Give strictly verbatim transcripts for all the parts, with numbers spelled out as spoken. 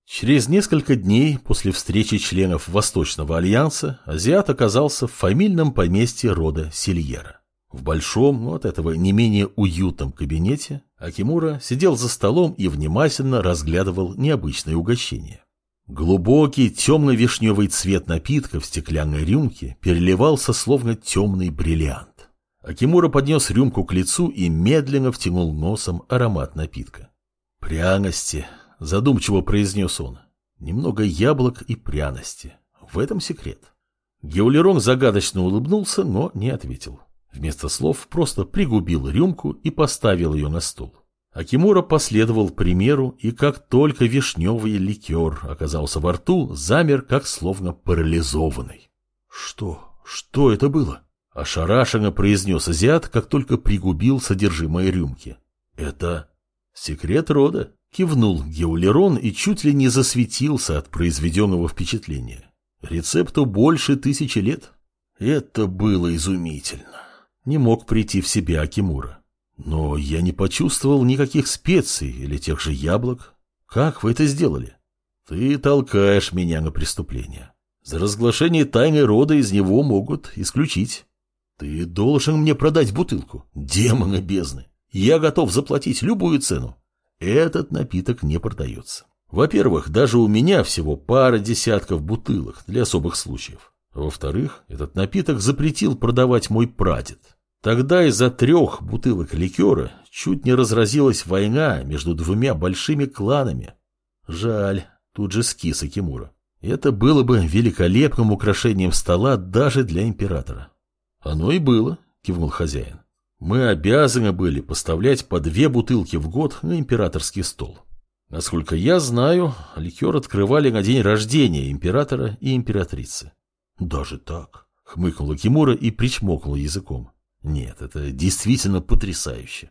Через несколько дней после встречи членов Восточного альянса азиат оказался в фамильном поместье рода Сильера. В большом, но от этого не менее уютном кабинете Акимура сидел за столом и внимательно разглядывал необычное угощение. Глубокий темно-вишневый цвет напитка в стеклянной рюмке переливался словно темный бриллиант. Акимура поднес рюмку к лицу и медленно втянул носом аромат напитка. «Пряности», — задумчиво произнес он. «Немного яблок и пряности. В этом секрет». Геолерон загадочно улыбнулся, но не ответил. Вместо слов просто пригубил рюмку и поставил ее на стол. Акимура последовал примеру, и как только вишневый ликер оказался во рту, замер, как словно парализованный. «Что? Что это было?» — ошарашенно произнес азиат, как только пригубил содержимое рюмки. «Это секрет рода», — кивнул Геолерон и чуть ли не засветился от произведенного впечатления. «Рецепту больше тысячи лет». Это было изумительно. Не мог прийти в себя Акимура. «Но я не почувствовал никаких специй или тех же яблок. Как вы это сделали?» «Ты толкаешь меня на преступление. За разглашение тайны рода из него могут исключить. Ты должен мне продать бутылку. Демоны бездны. Я готов заплатить любую цену. Этот напиток не продается. Во-первых, даже у меня всего пара десятков бутылок для особых случаев. Во-вторых, этот напиток запретил продавать мой прадед. Тогда из-за трех бутылок ликера чуть не разразилась война между двумя большими кланами. Жаль, тут же скис Акимура. Это было бы великолепным украшением стола даже для императора. Оно и было, кивнул хозяин. Мы обязаны были поставлять по две бутылки в год на императорский стол. Насколько я знаю, ликер открывали на день рождения императора и императрицы. Даже так, хмыкнул Акимура и причмокнул языком. Нет, это действительно потрясающе.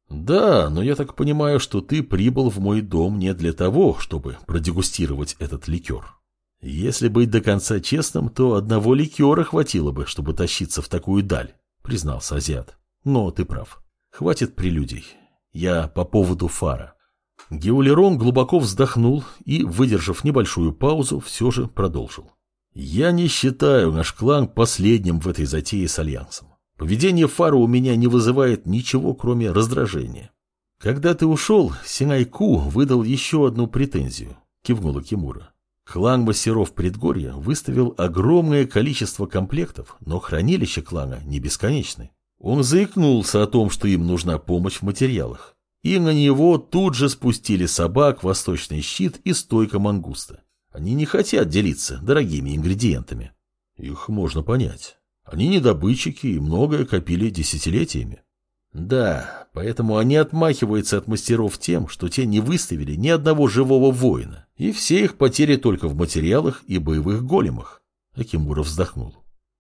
Да, но я так понимаю, что ты прибыл в мой дом не для того, чтобы продегустировать этот ликер. Если быть до конца честным, то одного ликера хватило бы, чтобы тащиться в такую даль, признался азиат. Но ты прав. Хватит прелюдий. Я по поводу фара. Геолерон глубоко вздохнул и, выдержав небольшую паузу, все же продолжил. Я не считаю наш клан последним в этой затее с Альянсом. Поведение фара у меня не вызывает ничего, кроме раздражения. Когда ты ушел, Синайку выдал еще одну претензию, кивнула Акимура. Клан мастеров предгорья выставил огромное количество комплектов, но хранилища клана не бесконечны. Он заикнулся о том, что им нужна помощь в материалах. И на него тут же спустили собак, восточный щит и стойка мангуста. Они не хотят делиться дорогими ингредиентами. Их можно понять. Они не добытчики и многое копили десятилетиями. Да, поэтому они отмахиваются от мастеров тем, что те не выставили ни одного живого воина, и все их потери только в материалах и боевых големах. Акимура вздохнул.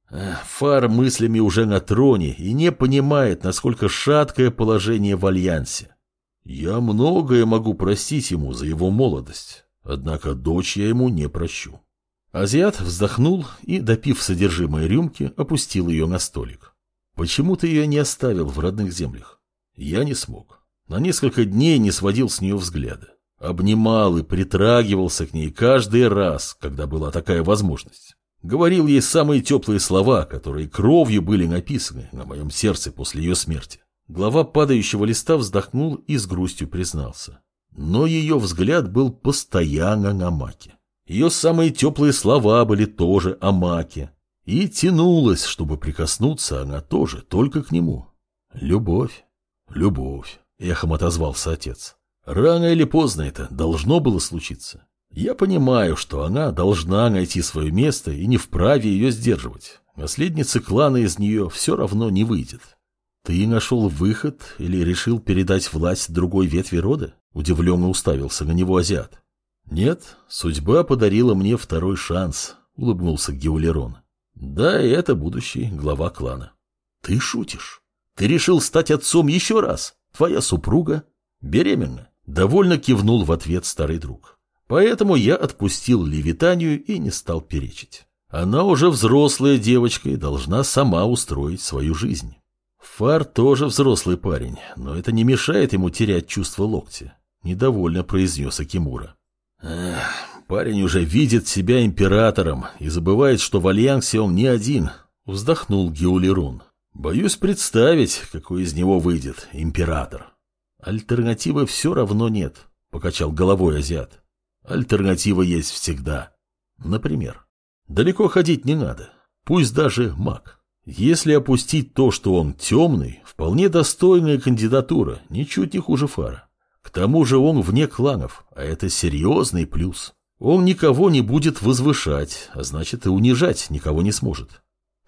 Фар мыслями уже на троне и не понимает, насколько шаткое положение в Альянсе. Я многое могу простить ему за его молодость, однако дочь я ему не прощу. Азиат вздохнул и, допив содержимое рюмки, опустил ее на столик. Почему ты ее не оставил в родных землях? Я не смог. На несколько дней не сводил с нее взгляда. Обнимал и притрагивался к ней каждый раз, когда была такая возможность. Говорил ей самые теплые слова, которые кровью были написаны на моем сердце после ее смерти. Глава падающего листа вздохнул и с грустью признался. Но ее взгляд был постоянно на Маке. Ее самые теплые слова были тоже о Маке. И тянулась, чтобы прикоснуться она тоже, только к нему. Любовь, любовь, эхом отозвался отец. Рано или поздно это должно было случиться. Я понимаю, что она должна найти свое место и не вправе ее сдерживать. Наследницы клана из нее все равно не выйдет. Ты нашел выход или решил передать власть другой ветви рода? Удивленно уставился на него азиат. Нет, судьба подарила мне второй шанс, улыбнулся Геолерон. Да, и это будущий глава клана. Ты шутишь? Ты решил стать отцом еще раз? Твоя супруга беременна? Довольно кивнул в ответ старый друг. Поэтому я отпустил Левитанию и не стал перечить. Она уже взрослая девочка и должна сама устроить свою жизнь. Фар тоже взрослый парень, но это не мешает ему терять чувство локтя. Недовольно произнес Акимура. Эх, парень уже видит себя императором и забывает, что в Альянсе он не один, вздохнул Геулерун. Боюсь представить, какой из него выйдет император. Альтернативы все равно нет, покачал головой азиат. Альтернатива есть всегда. Например, далеко ходить не надо, пусть даже маг. Если опустить то, что он темный, вполне достойная кандидатура, ничуть не хуже Фара. К тому же он вне кланов, а это серьезный плюс. Он никого не будет возвышать, а значит и унижать никого не сможет.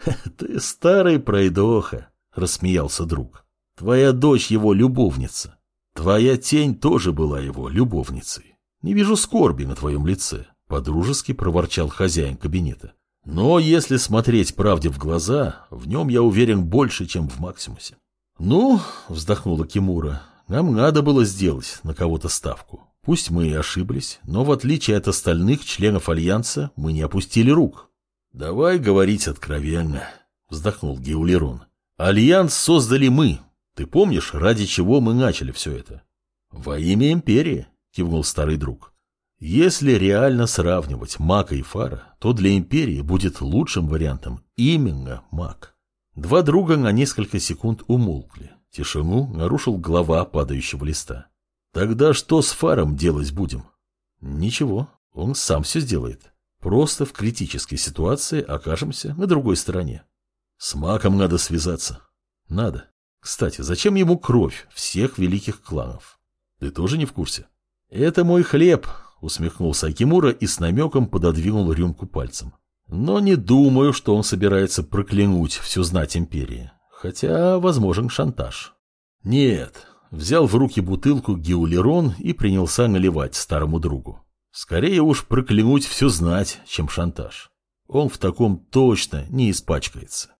— Ты старый пройдоха, — рассмеялся друг. — Твоя дочь его любовница. Твоя тень тоже была его любовницей. Не вижу скорби на твоем лице, — подружески проворчал хозяин кабинета. Но если смотреть правде в глаза, в нем я уверен больше, чем в Максимусе. — Ну, — вздохнула Кимура, — нам надо было сделать на кого-то ставку. Пусть мы и ошиблись, но в отличие от остальных членов Альянса мы не опустили рук. — Давай говорить откровенно, — вздохнул Геулерун. — Альянс создали мы. Ты помнишь, ради чего мы начали все это? — Во имя Империи, — кивнул старый друг. Если реально сравнивать Мака и Фара, то для Империи будет лучшим вариантом именно Мак. Два друга на несколько секунд умолкли. Тишину нарушил глава падающего листа. Тогда что с Фаром делать будем? Ничего, он сам все сделает. Просто в критической ситуации окажемся на другой стороне. С Маком надо связаться. Надо. Кстати, зачем ему кровь всех великих кланов? Ты тоже не в курсе? Это мой хлеб, усмехнулся Акимура и с намеком пододвинул рюмку пальцем. Но не думаю, что он собирается проклянуть всю знать империи. Хотя возможен шантаж. Нет, взял в руки бутылку Геулерон и принялся наливать старому другу. Скорее уж проклянуть всю знать, чем шантаж. Он в таком точно не испачкается.